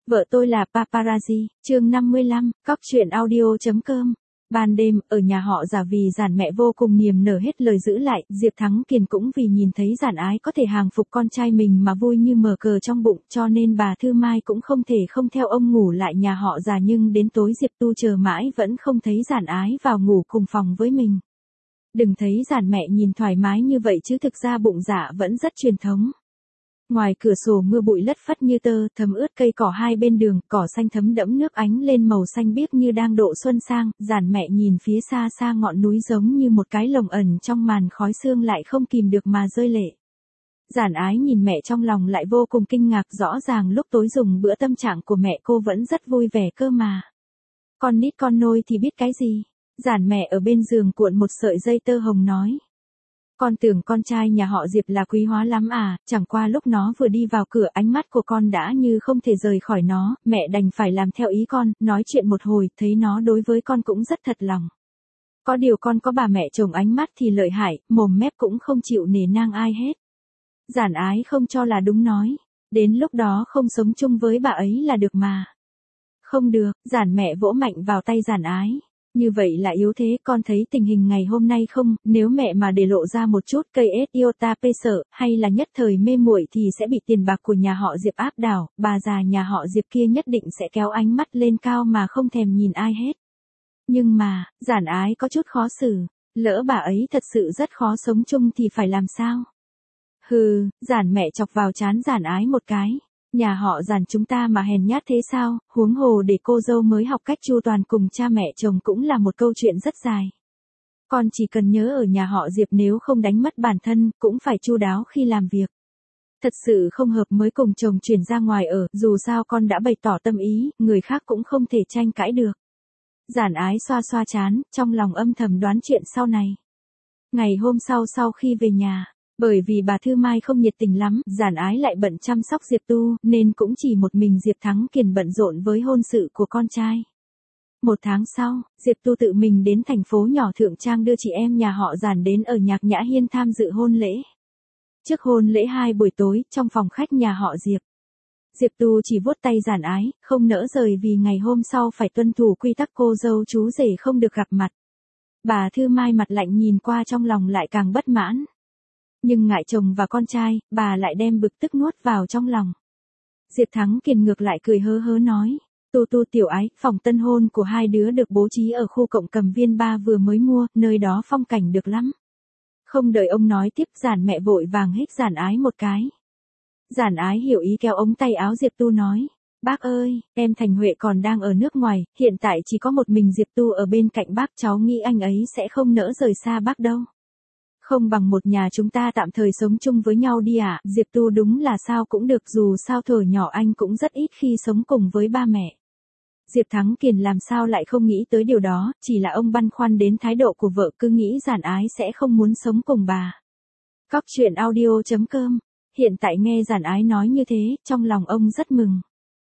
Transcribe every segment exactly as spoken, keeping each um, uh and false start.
Vợ tôi là paparazzi, chương năm mươi lăm, cóc truyện audio.com. Ban đêm, ở nhà họ Già vì Giản mẹ vô cùng niềm nở hết lời giữ lại, Diệp Thắng Kiền cũng vì nhìn thấy Giản Ái có thể hàng phục con trai mình mà vui như mở cờ trong bụng, cho nên bà Thư Mai cũng không thể không theo ông ngủ lại nhà họ Già, nhưng đến tối Diệp Tu chờ mãi vẫn không thấy Giản Ái vào ngủ cùng phòng với mình. Đừng thấy Giản mẹ nhìn thoải mái như vậy chứ thực ra bụng dạ vẫn rất truyền thống. Ngoài cửa sổ mưa bụi lất phất như tơ, thấm ướt cây cỏ hai bên đường, cỏ xanh thấm đẫm nước ánh lên màu xanh biếc như đang độ xuân sang. Giản mẹ nhìn phía xa xa ngọn núi giống như một cái lồng ẩn trong màn khói sương lại không kìm được mà rơi lệ. Giản Ái nhìn mẹ trong lòng lại vô cùng kinh ngạc, rõ ràng lúc tối dùng bữa tâm trạng của mẹ cô vẫn rất vui vẻ cơ mà. Con nít con nôi thì biết cái gì? Giản mẹ ở bên giường cuộn một sợi dây tơ hồng nói. Con tưởng con trai nhà họ Diệp là quý hóa lắm à, chẳng qua lúc nó vừa đi vào cửa ánh mắt của con đã như không thể rời khỏi nó, mẹ đành phải làm theo ý con, nói chuyện một hồi, thấy nó đối với con cũng rất thật lòng. Có điều con có bà mẹ chồng ánh mắt thì lợi hại, mồm mép cũng không chịu nể nang ai hết. Giản Ái không cho là đúng nói, đến lúc đó không sống chung với bà ấy là được mà. Không được, Giản mẹ vỗ mạnh vào tay Giản Ái. Như vậy là yếu thế, con thấy tình hình ngày hôm nay không, nếu mẹ mà để lộ ra một chút cây ết iota pê sợ, hay là nhất thời mê muội thì sẽ bị tiền bạc của nhà họ Diệp áp đảo, bà già nhà họ Diệp kia nhất định sẽ kéo ánh mắt lên cao mà không thèm nhìn ai hết. Nhưng mà, Giản Ái có chút khó xử, lỡ bà ấy thật sự rất khó sống chung thì phải làm sao? Hừ, Giản mẹ chọc vào trán Giản Ái một cái. Nhà họ Giản chúng ta mà hèn nhát thế sao, huống hồ để cô dâu mới học cách chu toàn cùng cha mẹ chồng cũng là một câu chuyện rất dài. Con chỉ cần nhớ ở nhà họ Diệp nếu không đánh mất bản thân, cũng phải chu đáo khi làm việc. Thật sự không hợp mới cùng chồng chuyển ra ngoài ở, dù sao con đã bày tỏ tâm ý, người khác cũng không thể tranh cãi được. Giản Ái xoa xoa trán, trong lòng âm thầm đoán chuyện sau này. Ngày hôm sau sau khi về nhà, bởi vì bà Thư Mai không nhiệt tình lắm, Giản Ái lại bận chăm sóc Diệp Tu, nên cũng chỉ một mình Diệp Thắng Kiền bận rộn với hôn sự của con trai. Một tháng sau, Diệp Tu tự mình đến thành phố nhỏ Thượng Trang đưa chị em nhà họ Giản đến ở Nhạc Nhã Hiên tham dự hôn lễ. Trước hôn lễ hai buổi tối, trong phòng khách nhà họ Diệp. Diệp Tu chỉ vuốt tay Giản Ái, không nỡ rời vì ngày hôm sau phải tuân thủ quy tắc cô dâu chú rể không được gặp mặt. Bà Thư Mai mặt lạnh nhìn qua trong lòng lại càng bất mãn. Nhưng ngại chồng và con trai, bà lại đem bực tức nuốt vào trong lòng. Diệp Thắng Kiền ngược lại cười hớ hớ nói. Tu Tu tiểu Ái, phòng tân hôn của hai đứa được bố trí ở khu cộng cầm viên ba vừa mới mua, nơi đó phong cảnh được lắm. Không đợi ông nói tiếp, Giản mẹ vội vàng hít Giản Ái một cái. Giản Ái hiểu ý kéo ống tay áo Diệp Tu nói. Bác ơi, em Thành Huệ còn đang ở nước ngoài, hiện tại chỉ có một mình Diệp Tu ở bên cạnh bác, cháu nghĩ anh ấy sẽ không nỡ rời xa bác đâu. Không bằng một nhà chúng ta tạm thời sống chung với nhau đi ạ. À? Diệp Tu đúng là sao cũng được, dù sao thuở nhỏ anh cũng rất ít khi sống cùng với ba mẹ. Diệp Thắng Kiền làm sao lại không nghĩ tới điều đó, chỉ là ông băn khoăn đến thái độ của vợ, cứ nghĩ Giản Ái sẽ không muốn sống cùng bà. Cóc truyện audio.com. Hiện tại nghe Giản Ái nói như thế, trong lòng ông rất mừng.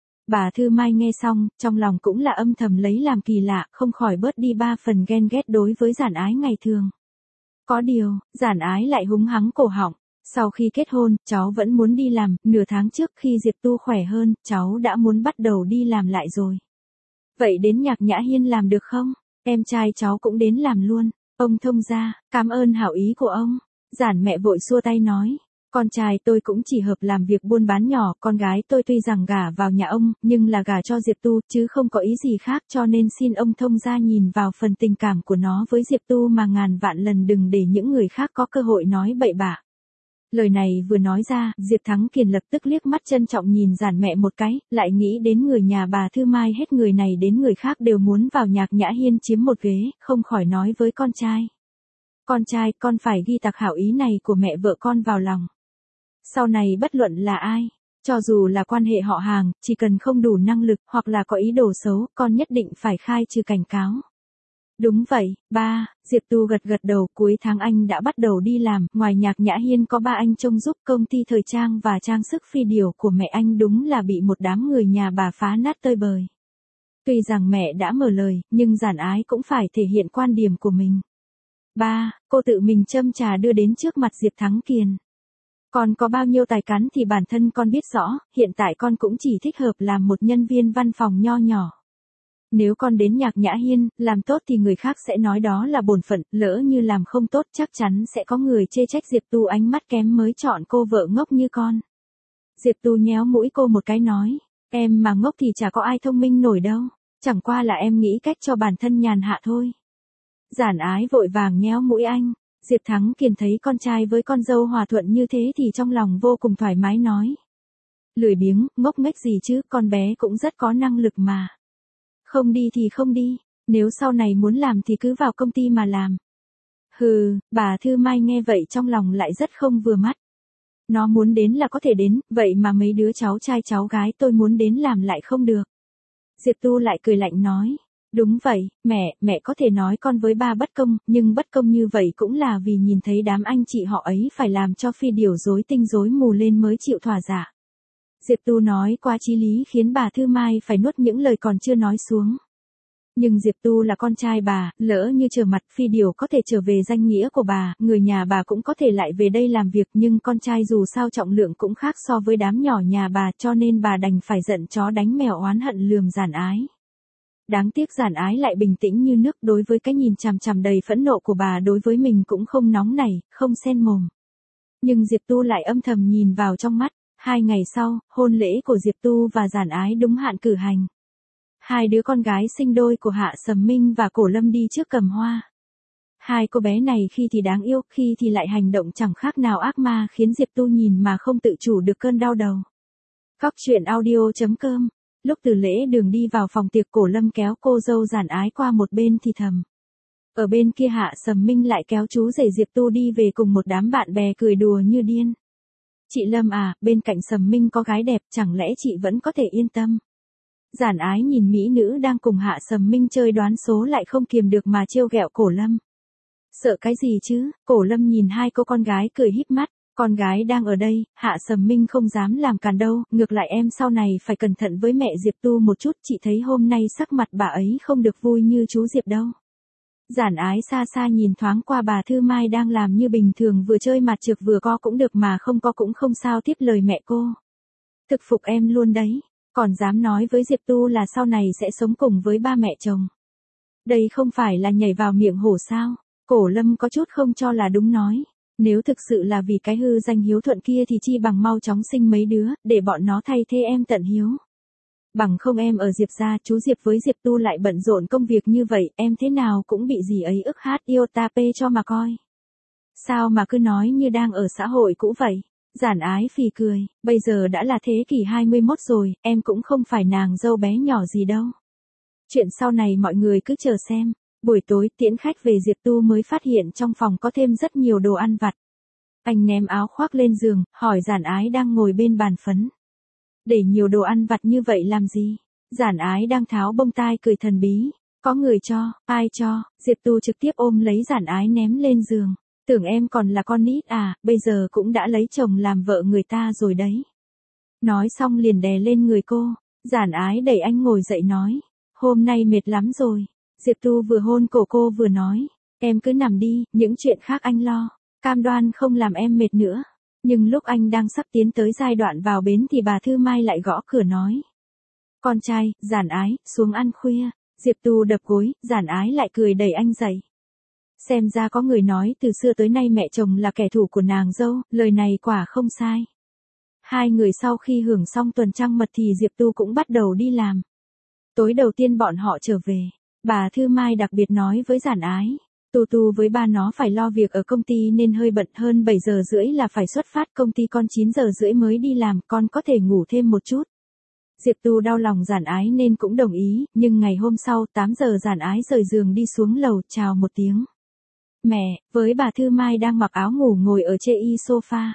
Bà Thư Mai nghe xong, trong lòng cũng là âm thầm lấy làm kỳ lạ, không khỏi bớt đi ba phần ghen ghét đối với Giản Ái ngày thường. Có điều, Giản Ái lại húng hắng cổ họng. Sau khi kết hôn, cháu vẫn muốn đi làm, nửa tháng trước khi Diệp Tu khỏe hơn, cháu đã muốn bắt đầu đi làm lại rồi. Vậy đến Nhạc Nhã Hiên làm được không? Em trai cháu cũng đến làm luôn. Ông thông gia, cảm ơn hảo ý của ông. Giản mẹ vội xua tay nói. Con trai tôi cũng chỉ hợp làm việc buôn bán nhỏ, con gái tôi tuy rằng gả vào nhà ông, nhưng là gả cho Diệp Tu, chứ không có ý gì khác, cho nên xin ông thông gia nhìn vào phần tình cảm của nó với Diệp Tu mà ngàn vạn lần đừng để những người khác có cơ hội nói bậy bạ. Lời này vừa nói ra, Diệp Thắng Kiền lập tức liếc mắt trân trọng nhìn Giản mẹ một cái, lại nghĩ đến người nhà bà Thư Mai hết người này đến người khác đều muốn vào Nhạc Nhã Hiên chiếm một ghế, không khỏi nói với con trai. Con trai, con phải ghi tạc hảo ý này của mẹ vợ con vào lòng. Sau này bất luận là ai, cho dù là quan hệ họ hàng, chỉ cần không đủ năng lực hoặc là có ý đồ xấu, con nhất định phải khai trừ cảnh cáo. Đúng vậy, ba, Diệp Tu gật gật đầu, cuối tháng anh đã bắt đầu đi làm, ngoài Nhạc Nhã Hiên có ba anh trông giúp, công ty thời trang và trang sức phi điều của mẹ anh đúng là bị một đám người nhà bà phá nát tơi bời. Tuy rằng mẹ đã mở lời, nhưng Giản Ái cũng phải thể hiện quan điểm của mình. Ba, cô tự mình châm trà đưa đến trước mặt Diệp Thắng Kiền. Con có bao nhiêu tài cán thì bản thân con biết rõ, hiện tại con cũng chỉ thích hợp làm một nhân viên văn phòng nho nhỏ. Nếu con đến Nhạc Nhã Hiên, làm tốt thì người khác sẽ nói đó là bổn phận, lỡ như làm không tốt chắc chắn sẽ có người chê trách Diệp Tu ánh mắt kém mới chọn cô vợ ngốc như con. Diệp Tu nhéo mũi cô một cái nói, em mà ngốc thì chả có ai thông minh nổi đâu, chẳng qua là em nghĩ cách cho bản thân nhàn hạ thôi. Giản Ái vội vàng nhéo mũi anh, Diệp Thắng Kiền thấy con trai với con dâu hòa thuận như thế thì trong lòng vô cùng thoải mái nói. Lười biếng, ngốc nghếch gì chứ, con bé cũng rất có năng lực mà. Không đi thì không đi, nếu sau này muốn làm thì cứ vào công ty mà làm. Hừ, bà Thư Mai nghe vậy trong lòng lại rất không vừa mắt. Nó muốn đến là có thể đến, vậy mà mấy đứa cháu trai cháu gái tôi muốn đến làm lại không được. Diệp Tu lại cười lạnh nói, đúng vậy, mẹ, mẹ có thể nói con với ba bất công, nhưng bất công như vậy cũng là vì nhìn thấy đám anh chị họ ấy phải làm cho Phi Điều rối tinh rối mù lên mới chịu thỏa dạ. Diệp Tu nói qua chí lý khiến bà Thư Mai phải nuốt những lời còn chưa nói xuống. Nhưng Diệp Tu là con trai bà, lỡ như trở mặt Phi Điều có thể trở về danh nghĩa của bà, người nhà bà cũng có thể lại về đây làm việc, nhưng con trai dù sao trọng lượng cũng khác so với đám nhỏ nhà bà, cho nên bà đành phải giận chó đánh mèo oán hận lườm Giản Ái. Đáng tiếc Giản Ái lại bình tĩnh như nước, đối với cái nhìn chằm chằm đầy phẫn nộ của bà đối với mình cũng không nóng nảy, không sen mồm. Nhưng Diệp Tu lại âm thầm nhìn vào trong mắt. Hai ngày sau, hôn lễ của Diệp Tu và Giản Ái đúng hạn cử hành. Hai đứa con gái sinh đôi của Hạ Sầm Minh và Cổ Lâm đi trước cầm hoa. Hai cô bé này khi thì đáng yêu, khi thì lại hành động chẳng khác nào ác ma, khiến Diệp Tu nhìn mà không tự chủ được cơn đau đầu. Góc truyện audio chấm com. Lúc từ lễ đường đi vào phòng tiệc, Cổ Lâm kéo cô dâu Giản Ái qua một bên thì thầm. Ở bên kia Hạ Sầm Minh lại kéo chú rể Diệp Tu đi về cùng một đám bạn bè cười đùa như điên. Chị Lâm à, bên cạnh Sầm Minh có gái đẹp, chẳng lẽ chị vẫn có thể yên tâm? Giản Ái nhìn mỹ nữ đang cùng Hạ Sầm Minh chơi đoán số lại không kiềm được mà trêu ghẹo Cổ Lâm. Sợ cái gì chứ? Cổ Lâm nhìn hai cô con gái cười híp mắt, con gái đang ở đây, Hạ Sầm Minh không dám làm càn đâu, ngược lại em sau này phải cẩn thận với mẹ Diệp Tu một chút, chị thấy hôm nay sắc mặt bà ấy không được vui như chú Diệp đâu. Giản Ái xa xa nhìn thoáng qua bà Thư Mai đang làm như bình thường, vừa chơi mặt trược vừa có cũng được mà không có cũng không sao, tiếp lời mẹ cô. Thực phục em luôn đấy, còn dám nói với Diệp Tu là sau này sẽ sống cùng với ba mẹ chồng. Đây không phải là nhảy vào miệng hổ sao? Cổ Lâm có chút không cho là đúng nói. Nếu thực sự là vì cái hư danh hiếu thuận kia thì chi bằng mau chóng sinh mấy đứa, để bọn nó thay thế em tận hiếu. Bằng không em ở Diệp gia, chú Diệp với Diệp Tu lại bận rộn công việc như vậy, em thế nào cũng bị gì ấy ức hát yêu ta pê cho mà coi. Sao mà cứ nói như đang ở xã hội cũ vậy? Giản Ái phì cười, bây giờ đã là thế kỷ hai mươi mốt rồi, em cũng không phải nàng dâu bé nhỏ gì đâu. Chuyện sau này mọi người cứ chờ xem. Buổi tối tiễn khách về, Diệp Tu mới phát hiện trong phòng có thêm rất nhiều đồ ăn vặt. Anh ném áo khoác lên giường, hỏi Giản Ái đang ngồi bên bàn phấn. Để nhiều đồ ăn vặt như vậy làm gì? Giản Ái đang tháo bông tai cười thần bí. Có người cho, ai cho? Diệp Tu trực tiếp ôm lấy Giản Ái ném lên giường. Tưởng em còn là con nít à, bây giờ cũng đã lấy chồng làm vợ người ta rồi đấy. Nói xong liền đè lên người cô. Giản Ái đẩy anh ngồi dậy nói. Hôm nay mệt lắm rồi. Diệp Tu vừa hôn cổ cô vừa nói. Em cứ nằm đi, những chuyện khác anh lo. Cam đoan không làm em mệt nữa. Nhưng lúc anh đang sắp tiến tới giai đoạn vào bến thì bà Thư Mai lại gõ cửa nói. Con trai, Giản Ái, xuống ăn khuya. Diệp Tu đập gối, Giản Ái lại cười đẩy anh dậy. Xem ra có người nói từ xưa tới nay mẹ chồng là kẻ thù của nàng dâu, lời này quả không sai. Hai người sau khi hưởng xong tuần trăng mật thì Diệp Tu cũng bắt đầu đi làm. Tối đầu tiên bọn họ trở về, bà Thư Mai đặc biệt nói với Giản Ái. Tu Tu với ba nó phải lo việc ở công ty nên hơi bận, hơn bảy giờ rưỡi là phải xuất phát, công ty con chín giờ rưỡi mới đi làm, con có thể ngủ thêm một chút. Diệp Tu đau lòng Giản Ái nên cũng đồng ý, nhưng ngày hôm sau tám giờ Giản Ái rời giường đi xuống lầu chào một tiếng. Mẹ, với bà Thư Mai đang mặc áo ngủ ngồi ở chê y sofa.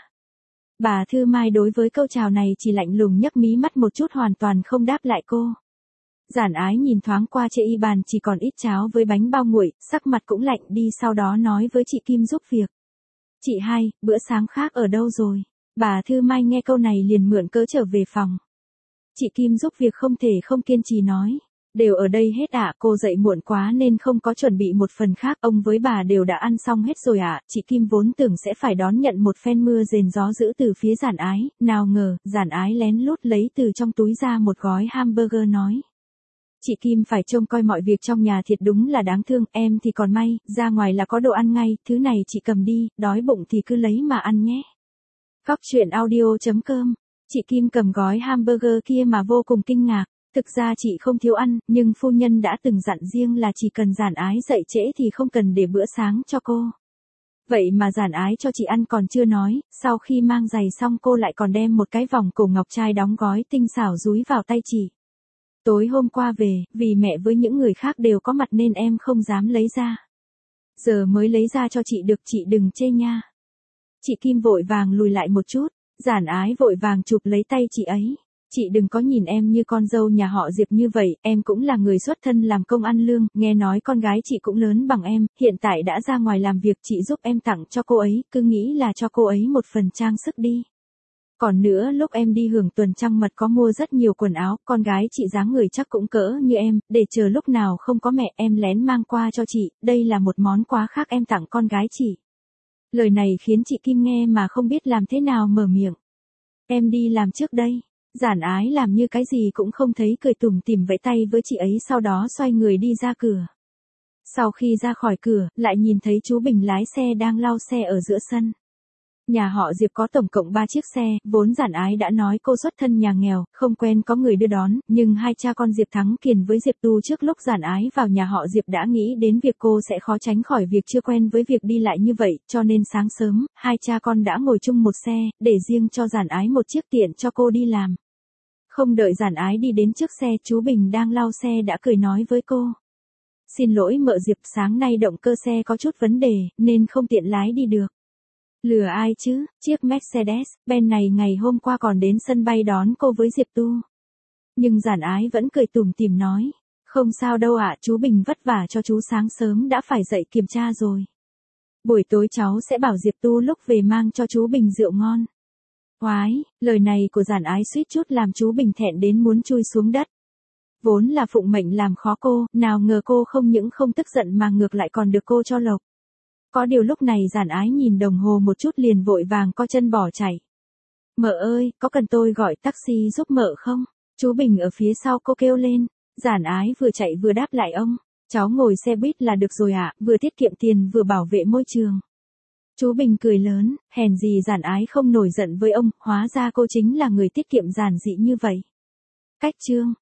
Bà Thư Mai đối với câu chào này chỉ lạnh lùng nhấc mí mắt một chút, hoàn toàn không đáp lại cô. Giản Ái nhìn thoáng qua chê y bàn chỉ còn ít cháo với bánh bao nguội, sắc mặt cũng lạnh đi, sau đó nói với chị Kim giúp việc. Chị hai, bữa sáng khác ở đâu rồi? Bà Thư Mai nghe câu này liền mượn cớ trở về phòng. Chị Kim giúp việc không thể không kiên trì nói. Đều ở đây hết ạ, cô dậy muộn quá nên không có chuẩn bị một phần khác, ông với bà đều đã ăn xong hết rồi ạ, chị Kim vốn tưởng sẽ phải đón nhận một phen mưa rền gió dữ từ phía Giản Ái, nào ngờ, Giản Ái lén lút lấy từ trong túi ra một gói hamburger nói. Chị Kim phải trông coi mọi việc trong nhà thiệt đúng là đáng thương, em thì còn may, ra ngoài là có đồ ăn ngay, thứ này chị cầm đi, đói bụng thì cứ lấy mà ăn nhé. Cóc truyện audio chấm com, chị Kim cầm gói hamburger kia mà vô cùng kinh ngạc. Thực ra chị không thiếu ăn, nhưng phu nhân đã từng dặn riêng là chỉ cần Giản Ái dậy trễ thì không cần để bữa sáng cho cô. Vậy mà Giản Ái cho chị ăn còn chưa nói, sau khi mang giày xong cô lại còn đem một cái vòng cổ ngọc trai đóng gói tinh xảo dúi vào tay chị. Tối hôm qua về, vì mẹ với những người khác đều có mặt nên em không dám lấy ra. Giờ mới lấy ra cho chị được, chị đừng chê nha. Chị Kim vội vàng lùi lại một chút, Giản Ái vội vàng chụp lấy tay chị ấy. Chị đừng có nhìn em như con dâu nhà họ Diệp như vậy, em cũng là người xuất thân làm công ăn lương, nghe nói con gái chị cũng lớn bằng em, hiện tại đã ra ngoài làm việc, chị giúp em tặng cho cô ấy, cứ nghĩ là cho cô ấy một phần trang sức đi. Còn nữa lúc em đi hưởng tuần trăng mật có mua rất nhiều quần áo, con gái chị dáng người chắc cũng cỡ như em, để chờ lúc nào không có mẹ em lén mang qua cho chị, đây là một món quà khác em tặng con gái chị. Lời này khiến chị Kim nghe mà không biết làm thế nào mở miệng. Em đi làm trước đây. Giản Ái làm như cái gì cũng không thấy, cười tủm tỉm vẫy tay với chị ấy, sau đó xoay người đi ra cửa. Sau khi ra khỏi cửa, lại nhìn thấy chú Bình lái xe đang lau xe ở giữa sân. Nhà họ Diệp có tổng cộng ba chiếc xe, vốn Giản Ái đã nói cô xuất thân nhà nghèo, không quen có người đưa đón, nhưng hai cha con Diệp Thắng Kiền với Diệp Tu trước lúc Giản Ái vào nhà họ Diệp đã nghĩ đến việc cô sẽ khó tránh khỏi việc chưa quen với việc đi lại như vậy, cho nên sáng sớm, hai cha con đã ngồi chung một xe, để riêng cho Giản Ái một chiếc tiện cho cô đi làm. Không đợi Giản Ái đi đến trước xe, chú Bình đang lau xe đã cười nói với cô. Xin lỗi mợ Diệp, sáng nay động cơ xe có chút vấn đề, nên không tiện lái đi được. Lừa ai chứ, chiếc Mercedes-Benz này ngày hôm qua còn đến sân bay đón cô với Diệp Tu. Nhưng Giản Ái vẫn cười tủm tỉm nói. Không sao đâu ạ, chú Bình vất vả cho chú, sáng sớm đã phải dậy kiểm tra rồi. Buổi tối cháu sẽ bảo Diệp Tu lúc về mang cho chú Bình rượu ngon. Oái, lời này của Giản Ái suýt chút làm chú Bình thẹn đến muốn chui xuống đất. Vốn là phụng mệnh làm khó cô, nào ngờ cô không những không tức giận mà ngược lại còn được cô cho lộc. Có điều lúc này Giản Ái nhìn đồng hồ một chút liền vội vàng co chân bỏ chạy. Mợ ơi, có cần tôi gọi taxi giúp mợ không? Chú Bình ở phía sau cô kêu lên. Giản Ái vừa chạy vừa đáp lại ông. Cháu ngồi xe buýt là được rồi ạ, vừa tiết kiệm tiền vừa bảo vệ môi trường. Chú Bình cười lớn, hèn gì Giản Ái không nổi giận với ông, hóa ra cô chính là người tiết kiệm giản dị như vậy. Cách chương